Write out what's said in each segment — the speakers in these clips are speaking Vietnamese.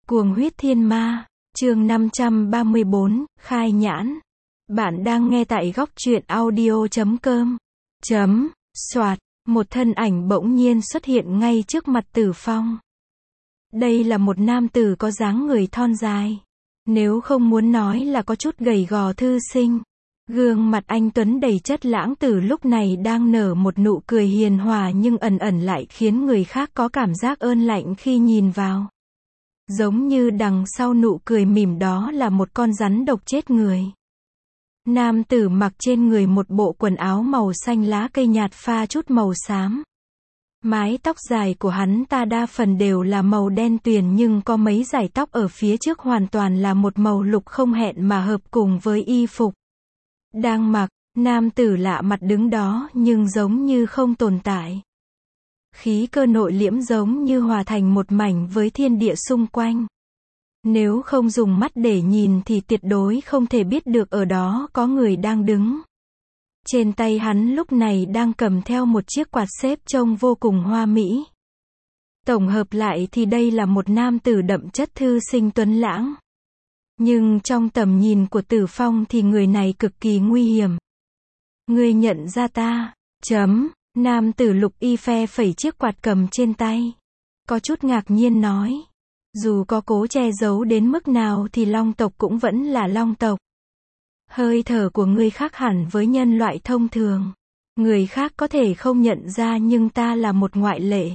Cuồng huyết thiên ma, chương 534, khai nhãn. Bạn đang nghe tại góc truyện audio.com. Soạt, một thân ảnh bỗng nhiên xuất hiện ngay trước mặt Tử Phong. Đây là một nam tử có dáng người thon dài. Nếu không muốn nói là có chút gầy gò thư sinh. Gương mặt anh tuấn đầy chất lãng tử lúc này đang nở một nụ cười hiền hòa nhưng ẩn ẩn lại khiến người khác có cảm giác ơn lạnh khi nhìn vào. Giống như đằng sau nụ cười mỉm đó là một con rắn độc chết người. Nam tử mặc trên người một bộ quần áo màu xanh lá cây nhạt pha chút màu xám. Mái tóc dài của hắn ta đa phần đều là màu đen tuyền nhưng có mấy dải tóc ở phía trước hoàn toàn là một màu lục không hẹn mà hợp cùng với y phục đang mặc. Nam tử lạ mặt đứng đó nhưng giống như không tồn tại. Khí cơ nội liễm giống như hòa thành một mảnh với thiên địa xung quanh. Nếu không dùng mắt để nhìn thì tuyệt đối không thể biết được ở đó có người đang đứng. Trên tay hắn lúc này đang cầm theo một chiếc quạt xếp trông vô cùng hoa mỹ. Tổng hợp lại thì đây là một nam tử đậm chất thư sinh tuấn lãng. Nhưng trong tầm nhìn của Tử Phong thì người này cực kỳ nguy hiểm. Ngươi nhận ra ta? Nam tử lục y phe phẩy chiếc quạt cầm trên tay. Có chút ngạc nhiên nói. Dù có cố che giấu đến mức nào thì long tộc cũng vẫn là long tộc. Hơi thở của ngươi khác hẳn với nhân loại thông thường. Người khác có thể không nhận ra nhưng ta là một ngoại lệ.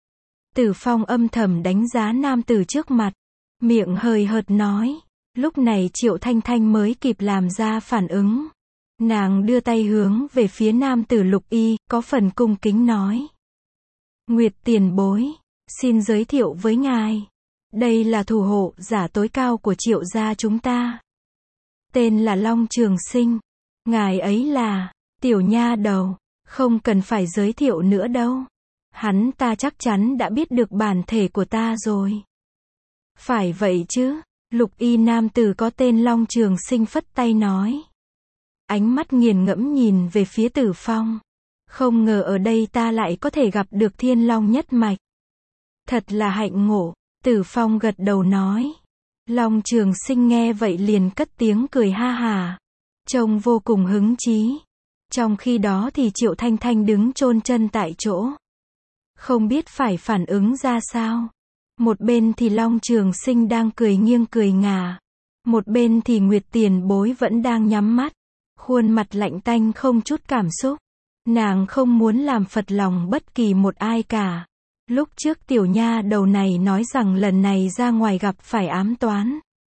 Tử Phong âm thầm đánh giá nam tử trước mặt. Miệng hời hợt nói. Lúc này Triệu Thanh Thanh mới kịp làm ra phản ứng. Nàng đưa tay hướng về phía nam tử lục y, có phần cung kính nói. Nguyệt tiền bối, xin giới thiệu với ngài. Đây là thủ hộ giả tối cao của Triệu gia chúng ta. Tên là Long Trường Sinh. Ngài ấy là, tiểu nha đầu, không cần phải giới thiệu nữa đâu. Hắn ta chắc chắn đã biết được bản thể của ta rồi. Phải vậy chứ, lục y nam tử có tên Long Trường Sinh phất tay nói. Ánh mắt nghiền ngẫm nhìn về phía Tử Phong. Không ngờ ở đây ta lại có thể gặp được Thiên Long nhất mạch. Thật là hạnh ngộ, Tử Phong gật đầu nói. Long Trường Sinh nghe vậy liền cất tiếng cười ha hà. Trông vô cùng hứng chí. Trong khi đó thì Triệu Thanh Thanh đứng chôn chân tại chỗ. Không biết phải phản ứng ra sao. Một bên thì Long Trường Sinh đang cười nghiêng cười ngả. Một bên thì Nguyệt tiền bối vẫn đang nhắm mắt. Khuôn mặt lạnh tanh không chút cảm xúc. Nàng không muốn làm phật lòng bất kỳ một ai cả. Lúc trước tiểu nha đầu này nói rằng lần này ra ngoài gặp phải ám toán.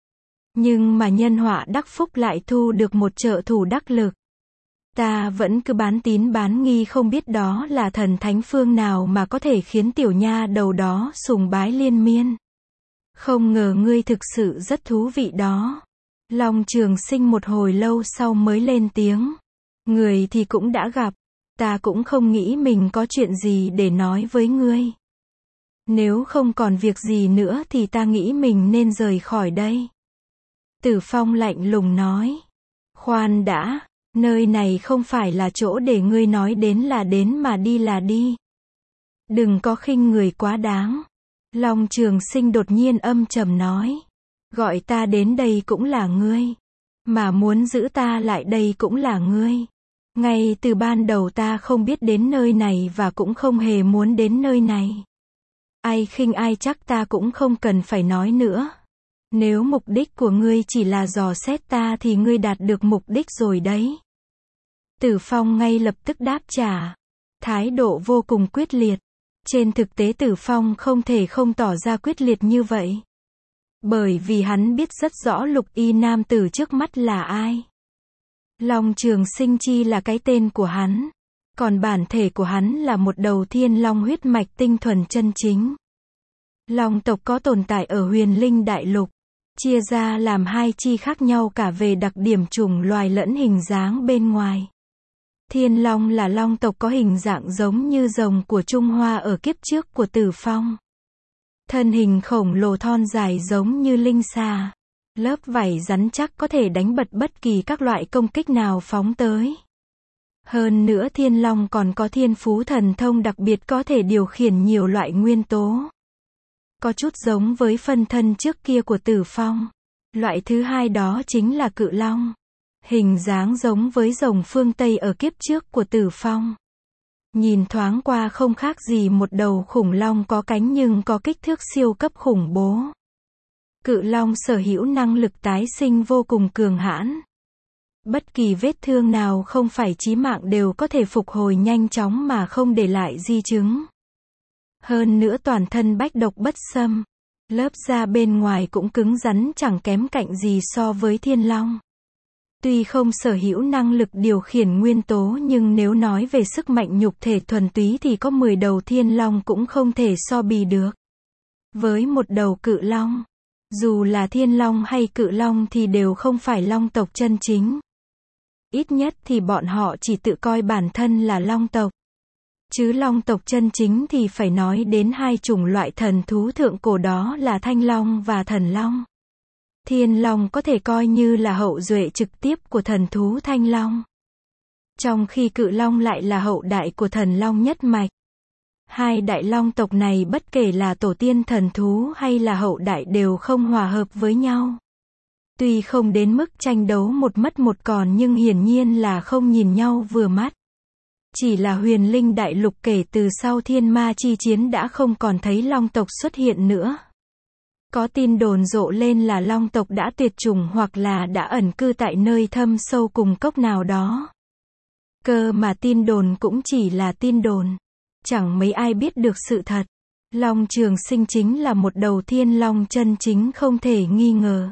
Nhưng mà nhân họa đắc phúc lại thu được một trợ thủ đắc lực. Ta vẫn cứ bán tín bán nghi không biết đó là thần thánh phương nào mà có thể khiến tiểu nha đầu đó sùng bái liên miên. Không ngờ ngươi thực sự rất thú vị đó. Long Trường Sinh một hồi lâu sau mới lên tiếng. Người thì cũng đã gặp. Ta cũng không nghĩ mình có chuyện gì để nói với ngươi. Nếu không còn việc gì nữa thì ta nghĩ mình nên rời khỏi đây. Tử Phong lạnh lùng nói. Khoan đã, nơi này không phải là chỗ để ngươi nói đến là đến mà đi là đi. Đừng có khinh người quá đáng. Long Trường Sinh đột nhiên âm trầm nói. Gọi ta đến đây cũng là ngươi. Mà muốn giữ ta lại đây cũng là ngươi. Ngay từ ban đầu ta không biết đến nơi này và cũng không hề muốn đến nơi này. Ai khinh ai chắc ta cũng không cần phải nói nữa. Nếu mục đích của ngươi chỉ là dò xét ta thì ngươi đạt được mục đích rồi đấy. Tử Phong ngay lập tức đáp trả. Thái độ vô cùng quyết liệt. Trên thực tế Tử Phong không thể không tỏ ra quyết liệt như vậy. Bởi vì hắn biết rất rõ lục y nam tử trước mắt là ai. Long Trường Sinh chi là cái tên của hắn. Còn bản thể của hắn là một đầu thiên long huyết mạch tinh thuần chân chính. Long tộc có tồn tại ở Huyền Linh Đại Lục. Chia ra làm hai chi khác nhau cả về đặc điểm chủng loài lẫn hình dáng bên ngoài. Thiên Long là long tộc có hình dạng giống như rồng của Trung Hoa ở kiếp trước của Tử Phong. Thân hình khổng lồ thon dài giống như linh xà. Lớp vảy rắn chắc có thể đánh bật bất kỳ các loại công kích nào phóng tới. Hơn nữa Thiên Long còn có thiên phú thần thông đặc biệt có thể điều khiển nhiều loại nguyên tố. có chút giống với phân thân trước kia của Tử Phong. Loại thứ hai đó chính là cự long. Hình dáng giống với rồng phương Tây ở kiếp trước của Tử Phong. Nhìn thoáng qua không khác gì một đầu khủng long có cánh nhưng có kích thước siêu cấp khủng bố. Cự long sở hữu năng lực tái sinh vô cùng cường hãn. Bất kỳ vết thương nào không phải chí mạng đều có thể phục hồi nhanh chóng mà không để lại di chứng. Hơn nữa toàn thân bách độc bất xâm. Lớp da bên ngoài cũng cứng rắn chẳng kém cạnh gì so với thiên long. Tuy không sở hữu năng lực điều khiển nguyên tố nhưng nếu nói về sức mạnh nhục thể thuần túy thì có 10 đầu thiên long cũng không thể so bì được. Với một đầu cự long, dù là thiên long hay cự long thì đều không phải long tộc chân chính. Ít nhất thì bọn họ chỉ tự coi bản thân là long tộc. Chứ long tộc chân chính thì phải nói đến hai chủng loại thần thú thượng cổ đó là thanh long và thần long. Thiên long có thể coi như là hậu duệ trực tiếp của thần thú thanh long. Trong khi cự long lại là hậu đại của thần long nhất mạch. Hai đại long tộc này bất kể là tổ tiên thần thú hay là hậu đại đều không hòa hợp với nhau. Tuy không đến mức tranh đấu một mất một còn nhưng hiển nhiên là không nhìn nhau vừa mắt. Chỉ là huyền linh đại lục kể từ sau thiên ma chi chiến đã không còn thấy long tộc xuất hiện nữa. Có tin đồn rộ lên là long tộc đã tuyệt chủng hoặc là đã ẩn cư tại nơi thâm sâu cùng cốc nào đó. Cơ mà tin đồn cũng chỉ là tin đồn. Chẳng mấy ai biết được sự thật. Long Trường Sinh chính là một đầu thiên long chân chính không thể nghi ngờ.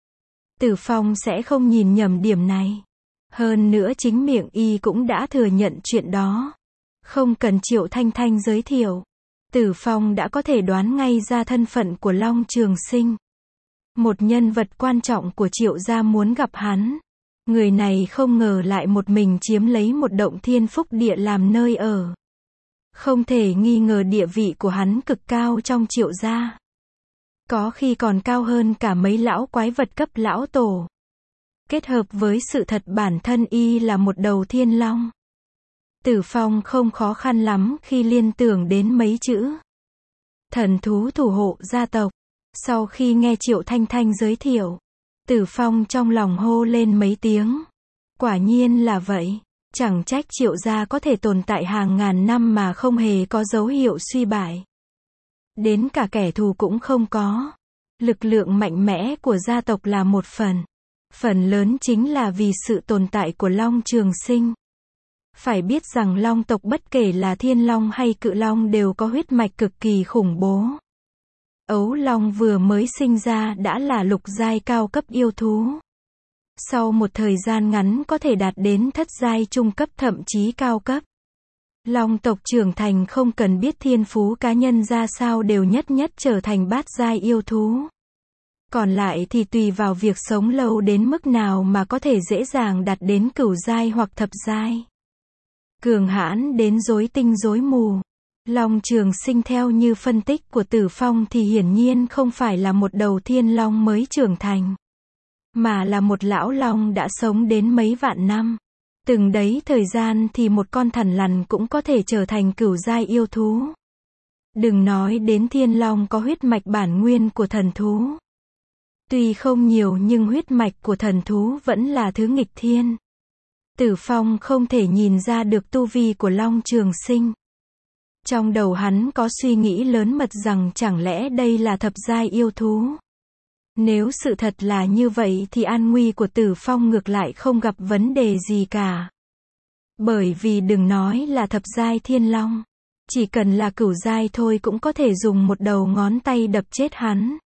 Tử Phong sẽ không nhìn nhầm điểm này. Hơn nữa chính miệng y cũng đã thừa nhận chuyện đó. Không cần Triệu Thanh Thanh giới thiệu. Tử Phong đã có thể đoán ngay ra thân phận của Long Trường Sinh. Một nhân vật quan trọng của Triệu gia muốn gặp hắn. Người này không ngờ lại một mình chiếm lấy một động thiên phúc địa làm nơi ở. Không thể nghi ngờ địa vị của hắn cực cao trong Triệu gia. Có khi còn cao hơn cả mấy lão quái vật cấp lão tổ. Kết hợp với sự thật bản thân y là một đầu thiên long. Tử Phong không khó khăn lắm khi liên tưởng đến mấy chữ thần thú thủ hộ gia tộc. Sau khi nghe Triệu Thanh Thanh giới thiệu, Tử Phong trong lòng hô lên mấy tiếng. Quả nhiên là vậy. Chẳng trách Triệu gia có thể tồn tại hàng ngàn năm mà không hề có dấu hiệu suy bại. Đến cả kẻ thù cũng không có. Lực lượng mạnh mẽ của gia tộc là một phần. Phần lớn chính là vì sự tồn tại của Long Trường Sinh. Phải biết rằng long tộc bất kể là thiên long hay cự long đều có huyết mạch cực kỳ khủng bố. Ấu long vừa mới sinh ra đã là lục giai cao cấp yêu thú. Sau một thời gian ngắn có thể đạt đến thất giai trung cấp thậm chí cao cấp. Long tộc trưởng thành không cần biết thiên phú cá nhân ra sao đều nhất nhất trở thành bát giai yêu thú. Còn lại thì tùy vào việc sống lâu đến mức nào mà có thể dễ dàng đạt đến cửu giai hoặc thập giai. Cường hãn đến rối tinh rối mù. Long Trường Sinh theo như phân tích của Tử Phong thì hiển nhiên không phải là một đầu thiên long mới trưởng thành. Mà là một lão long đã sống đến mấy vạn năm. Từng đấy thời gian thì một con thằn lằn cũng có thể trở thành cửu giai yêu thú. Đừng nói đến thiên long có huyết mạch bản nguyên của thần thú. Tuy không nhiều nhưng huyết mạch của thần thú vẫn là thứ nghịch thiên. Tử Phong không thể nhìn ra được tu vi của Long Trường Sinh. Trong đầu hắn có suy nghĩ lớn mật rằng chẳng lẽ đây là thập giai yêu thú. Nếu sự thật là như vậy thì an nguy của Tử Phong ngược lại không gặp vấn đề gì cả. Bởi vì đừng nói là thập giai thiên long. Chỉ cần là cửu giai thôi cũng có thể dùng một đầu ngón tay đập chết hắn.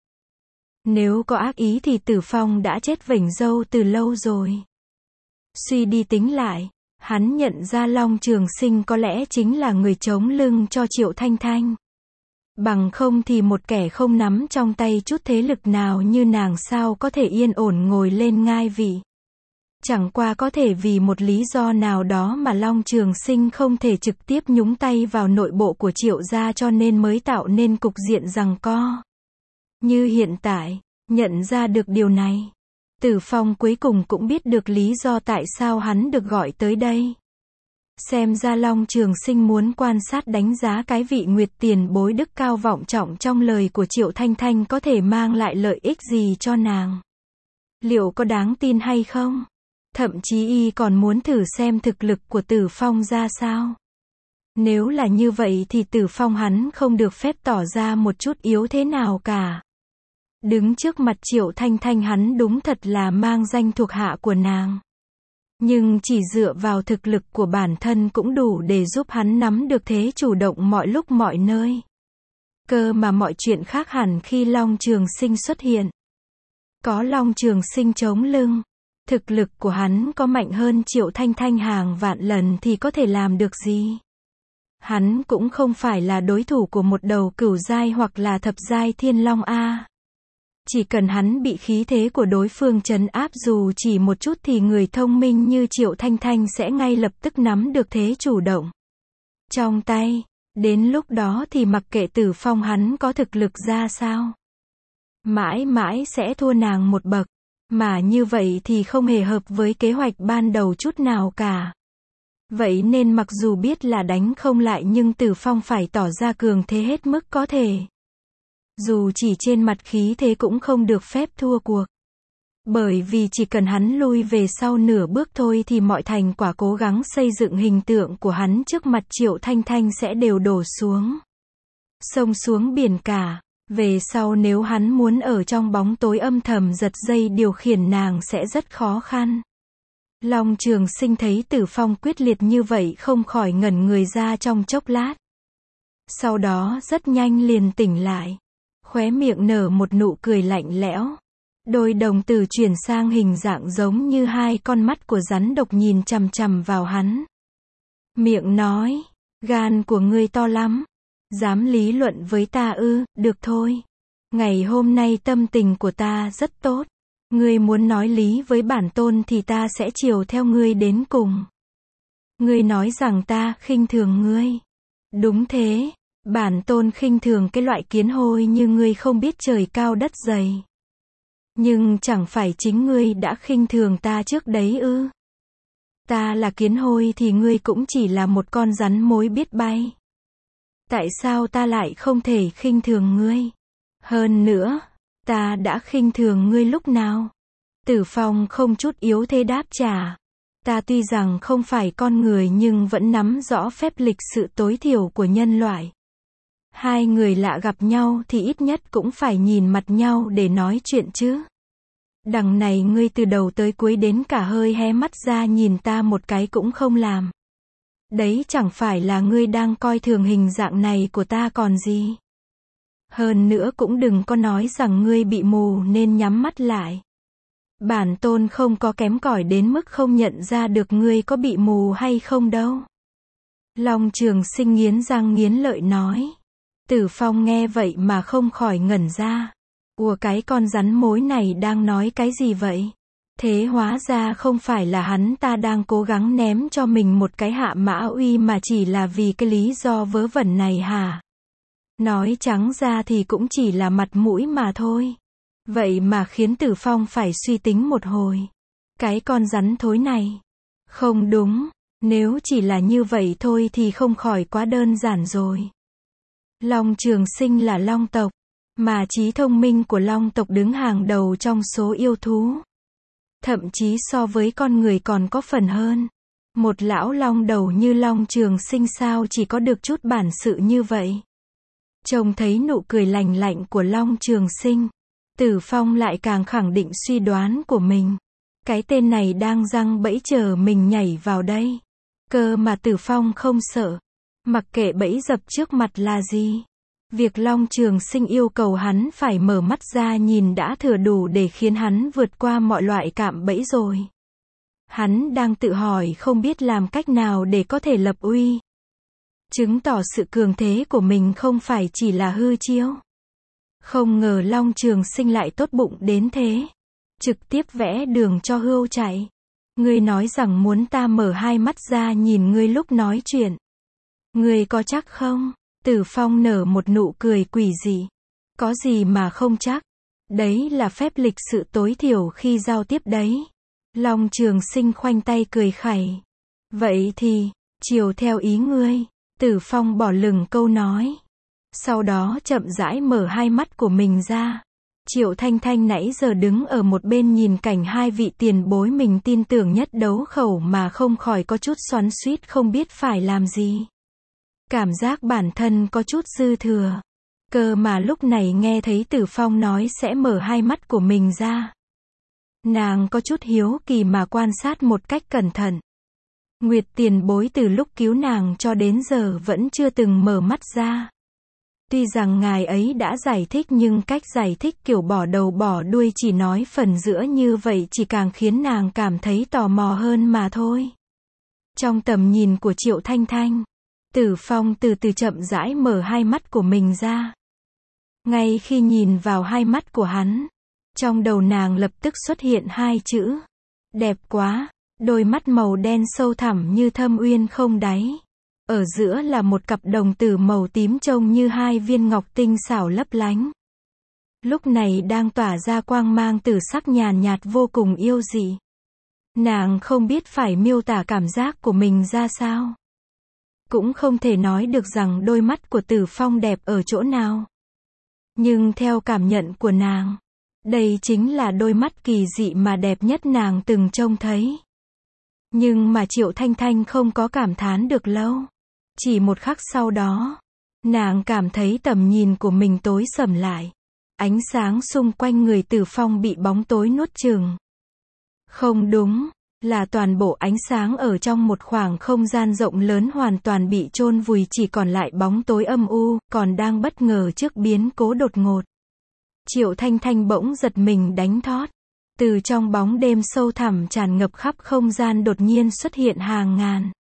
Nếu có ác ý thì Tử Phong đã chết vểnh râu từ lâu rồi. Suy đi tính lại, hắn nhận ra Long Trường Sinh có lẽ chính là người chống lưng cho Triệu Thanh Thanh. Bằng không thì một kẻ không nắm trong tay chút thế lực nào như nàng sao có thể yên ổn ngồi lên ngai vị. Chẳng qua có thể vì một lý do nào đó mà Long Trường Sinh không thể trực tiếp nhúng tay vào nội bộ của Triệu gia cho nên mới tạo nên cục diện giằng co. Như hiện tại, nhận ra được điều này. Tử Phong cuối cùng cũng biết được lý do tại sao hắn được gọi tới đây. Xem ra Long Trường Sinh muốn quan sát đánh giá cái vị Nguyệt tiền bối đức cao vọng trọng trong lời của Triệu Thanh Thanh có thể mang lại lợi ích gì cho nàng. Liệu có đáng tin hay không? Thậm chí y còn muốn thử xem thực lực của Tử Phong ra sao. Nếu là như vậy thì Tử Phong hắn không được phép tỏ ra một chút yếu thế nào cả. Đứng trước mặt Triệu Thanh Thanh hắn đúng thật là mang danh thuộc hạ của nàng. Nhưng chỉ dựa vào thực lực của bản thân cũng đủ để giúp hắn nắm được thế chủ động mọi lúc mọi nơi. Cơ mà mọi chuyện khác hẳn khi Long Trường Sinh xuất hiện. Có Long Trường Sinh chống lưng, thực lực của hắn có mạnh hơn Triệu Thanh Thanh hàng vạn lần thì có thể làm được gì? Hắn cũng không phải là đối thủ của một đầu cửu giai hoặc là thập giai thiên long a. Chỉ cần hắn bị khí thế của đối phương trấn áp dù chỉ một chút thì người thông minh như Triệu Thanh Thanh sẽ ngay lập tức nắm được thế chủ động trong tay. Đến lúc đó thì mặc kệ Tử Phong hắn có thực lực ra sao, mãi mãi sẽ thua nàng một bậc. Mà như vậy thì không hề hợp với kế hoạch ban đầu chút nào cả. Vậy nên mặc dù biết là đánh không lại nhưng Tử Phong phải tỏ ra cường thế hết mức có thể. Dù chỉ trên mặt khí thế cũng không được phép thua cuộc. Bởi vì chỉ cần hắn lui về sau nửa bước thôi thì mọi thành quả cố gắng xây dựng hình tượng của hắn trước mặt Triệu Thanh Thanh sẽ đều đổ xuống sông xuống biển cả. Về sau nếu hắn muốn ở trong bóng tối âm thầm giật dây điều khiển nàng sẽ rất khó khăn. Long Trường Sinh thấy Tử Phong quyết liệt như vậy không khỏi ngẩn người ra trong chốc lát. Sau đó rất nhanh liền tỉnh lại. Khóe miệng nở một nụ cười lạnh lẽo. Đôi đồng tử chuyển sang hình dạng giống như hai con mắt của rắn độc nhìn chằm chằm vào hắn. Miệng nói, gan của ngươi to lắm. Dám lý luận với ta ư, được thôi. Ngày hôm nay tâm tình của ta rất tốt. Ngươi muốn nói lý với bản tôn thì ta sẽ chiều theo ngươi đến cùng. Ngươi nói rằng ta khinh thường ngươi. Đúng thế, bản tôn khinh thường cái loại kiến hôi như ngươi không biết trời cao đất dày. Nhưng chẳng phải chính ngươi đã khinh thường ta trước đấy ư? Ta là kiến hôi thì ngươi cũng chỉ là một con rắn mối biết bay. Tại sao ta lại không thể khinh thường ngươi? Hơn nữa, ta đã khinh thường ngươi lúc nào? Tử Phong không chút yếu thế đáp trả. Ta tuy rằng không phải con người nhưng vẫn nắm rõ phép lịch sự tối thiểu của nhân loại. Hai người lạ gặp nhau thì ít nhất cũng phải nhìn mặt nhau để nói chuyện chứ. Đằng này ngươi từ đầu tới cuối đến cả hơi hé mắt ra nhìn ta một cái cũng không làm. Đấy chẳng phải là ngươi đang coi thường hình dạng này của ta còn gì. Hơn nữa cũng đừng có nói rằng ngươi bị mù nên nhắm mắt lại. Bản tôn không có kém cỏi đến mức không nhận ra được ngươi có bị mù hay không đâu. Long Trường Sinh nghiến răng nghiến lợi nói. Tử Phong nghe vậy mà không khỏi ngẩn ra. Ủa cái con rắn mối này đang nói cái gì vậy? Thế hóa ra không phải là hắn ta đang cố gắng ném cho mình một cái hạ mã uy mà chỉ là vì cái lý do vớ vẩn này hả? Nói trắng ra thì cũng chỉ là mặt mũi mà thôi. Vậy mà khiến Tử Phong phải suy tính một hồi. Cái con rắn thối này. Không đúng, nếu chỉ là như vậy thôi thì không khỏi quá đơn giản rồi. Long Trường Sinh là long tộc, mà trí thông minh của long tộc đứng hàng đầu trong số yêu thú. Thậm chí so với con người còn có phần hơn. Một lão long đầu như Long Trường Sinh sao chỉ có được chút bản sự như vậy. Trông thấy nụ cười lành lạnh của Long Trường Sinh, Tử Phong lại càng khẳng định suy đoán của mình. Cái tên này đang giăng bẫy chờ mình nhảy vào đây. Cơ mà Tử Phong không sợ. Mặc kệ bẫy dập trước mặt là gì. Việc Long Trường Sinh yêu cầu hắn phải mở mắt ra nhìn đã thừa đủ để khiến hắn vượt qua mọi loại cạm bẫy rồi. Hắn đang tự hỏi không biết làm cách nào để có thể lập uy. Chứng tỏ sự cường thế của mình không phải chỉ là hư chiêu. Không ngờ Long Trường Sinh lại tốt bụng đến thế. Trực tiếp vẽ đường cho hươu chạy. Ngươi nói rằng muốn ta mở hai mắt ra nhìn ngươi lúc nói chuyện. Ngươi có chắc không? Tử Phong nở một nụ cười quỷ dị. Có gì mà không chắc? Đấy là phép lịch sự tối thiểu khi giao tiếp đấy. Long Trường Sinh khoanh tay cười khẩy. Vậy thì, Chiều theo ý ngươi. Tử Phong bỏ lửng câu nói. Sau đó chậm rãi mở hai mắt của mình ra. Triệu Thanh Thanh nãy giờ đứng ở một bên nhìn cảnh hai vị tiền bối mình tin tưởng nhất đấu khẩu mà không khỏi có chút xoắn xuýt không biết phải làm gì. Cảm giác bản thân có chút dư thừa. Cơ mà lúc này nghe thấy Tử Phong nói sẽ mở hai mắt của mình ra. Nàng có chút hiếu kỳ mà quan sát một cách cẩn thận. Nguyệt tiền bối từ lúc cứu nàng cho đến giờ vẫn chưa từng mở mắt ra. Tuy rằng ngài ấy đã giải thích nhưng cách giải thích kiểu bỏ đầu bỏ đuôi chỉ nói phần giữa như vậy chỉ càng khiến nàng cảm thấy tò mò hơn mà thôi. Trong tầm nhìn của Triệu Thanh Thanh, Tử Phong từ từ chậm rãi mở hai mắt của mình ra. Ngay khi nhìn vào hai mắt của hắn, trong đầu nàng lập tức xuất hiện hai chữ. Đẹp quá, đôi mắt màu đen sâu thẳm như thâm uyên không đáy. Ở giữa là một cặp đồng tử màu tím trông như hai viên ngọc tinh xảo lấp lánh. Lúc này đang tỏa ra quang mang tử sắc nhàn nhạt vô cùng yêu dị. Nàng không biết phải miêu tả cảm giác của mình ra sao. Cũng không thể nói được rằng đôi mắt của Tử Phong đẹp ở chỗ nào. Nhưng theo cảm nhận của nàng, đây chính là đôi mắt kỳ dị mà đẹp nhất nàng từng trông thấy. Nhưng mà Triệu Thanh Thanh không có cảm thán được lâu. Chỉ một khắc sau đó, nàng cảm thấy tầm nhìn của mình tối sầm lại. Ánh sáng xung quanh người Tử Phong bị bóng tối nuốt chửng. Không đúng, là toàn bộ ánh sáng ở trong một khoảng không gian rộng lớn hoàn toàn bị chôn vùi chỉ còn lại bóng tối âm u, còn đang bất ngờ trước biến cố đột ngột. Triệu Thanh Thanh bỗng giật mình đánh thót. Từ trong bóng đêm sâu thẳm tràn ngập khắp không gian đột nhiên xuất hiện hàng ngàn,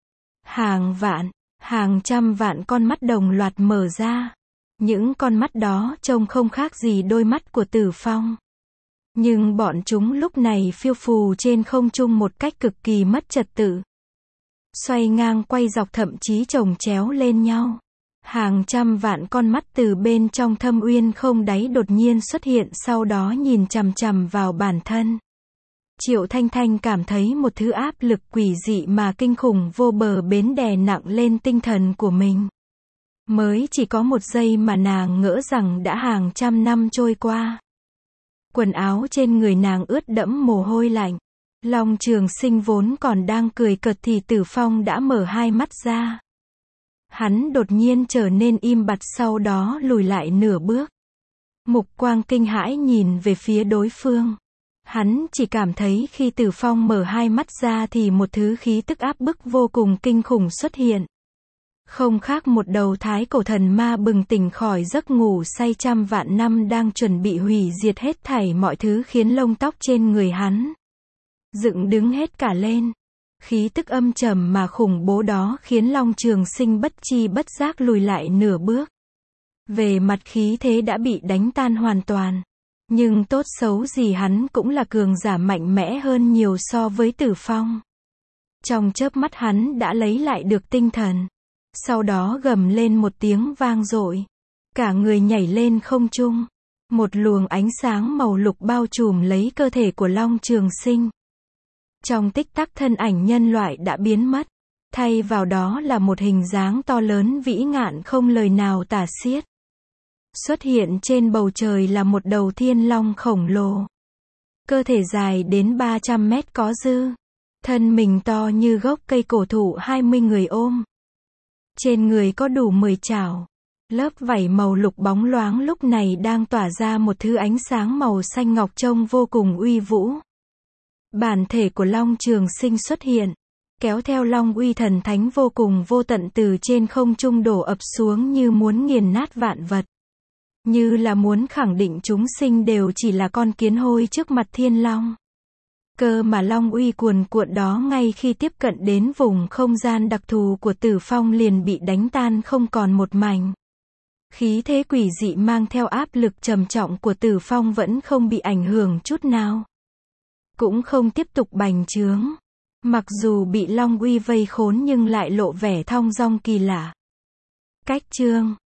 hàng vạn, hàng trăm vạn con mắt đồng loạt mở ra. Những con mắt đó trông không khác gì đôi mắt của Tử Phong. Nhưng bọn chúng lúc này phiêu phù trên không trung một cách cực kỳ mất trật tự. Xoay ngang quay dọc thậm chí chồng chéo lên nhau. Hàng trăm vạn con mắt từ bên trong thâm uyên không đáy đột nhiên xuất hiện sau đó nhìn chằm chằm vào bản thân. Triệu Thanh Thanh cảm thấy một thứ áp lực quỷ dị mà kinh khủng vô bờ bến đè nặng lên tinh thần của mình. Mới chỉ có một giây mà nàng ngỡ rằng đã hàng trăm năm trôi qua. Quần áo trên người nàng ướt đẫm mồ hôi lạnh. Long Trường Sinh vốn còn đang cười cợt thì Tử Phong đã mở hai mắt ra. Hắn đột nhiên trở nên im bặt sau đó lùi lại nửa bước. Mục quang kinh hãi nhìn về phía đối phương. Hắn chỉ cảm thấy khi Tử Phong mở hai mắt ra thì một thứ khí tức áp bức vô cùng kinh khủng xuất hiện. Không khác một đầu thái cổ thần ma bừng tỉnh khỏi giấc ngủ say trăm vạn năm đang chuẩn bị hủy diệt hết thảy mọi thứ khiến lông tóc trên người hắn dựng đứng hết cả lên. Khí tức âm trầm mà khủng bố đó khiến Long Trường Sinh bất chi bất giác lùi lại nửa bước. Về mặt khí thế đã bị đánh tan hoàn toàn. Nhưng tốt xấu gì hắn cũng là cường giả mạnh mẽ hơn nhiều so với Tử Phong. Trong chớp mắt hắn đã lấy lại được tinh thần. Sau đó gầm lên một tiếng vang dội. Cả người nhảy lên không trung. Một luồng ánh sáng màu lục bao trùm lấy cơ thể của Long Trường Sinh. Trong tích tắc thân ảnh nhân loại đã biến mất. Thay vào đó là một hình dáng to lớn vĩ ngạn không lời nào tả xiết. Xuất hiện trên bầu trời là một đầu thiên long khổng lồ. Cơ thể dài đến 300 mét có dư. Thân mình to như gốc cây cổ thụ 20 người ôm. Trên người có đủ 10 chảo. Lớp vảy màu lục bóng loáng lúc này đang tỏa ra một thứ ánh sáng màu xanh ngọc trông vô cùng uy vũ. Bản thể của Long Trường Sinh xuất hiện, kéo theo long uy thần thánh vô cùng vô tận từ trên không trung đổ ập xuống như muốn nghiền nát vạn vật. Như là muốn khẳng định chúng sinh đều chỉ là con kiến hôi trước mặt thiên long. Cơ mà long uy cuồn cuộn đó ngay khi tiếp cận đến vùng không gian đặc thù của Tử Phong liền bị đánh tan không còn một mảnh. Khí thế quỷ dị mang theo áp lực trầm trọng của Tử Phong vẫn không bị ảnh hưởng chút nào. Cũng không tiếp tục bành trướng. Mặc dù bị long uy vây khốn nhưng lại lộ vẻ thong dong kỳ lạ. Cách chương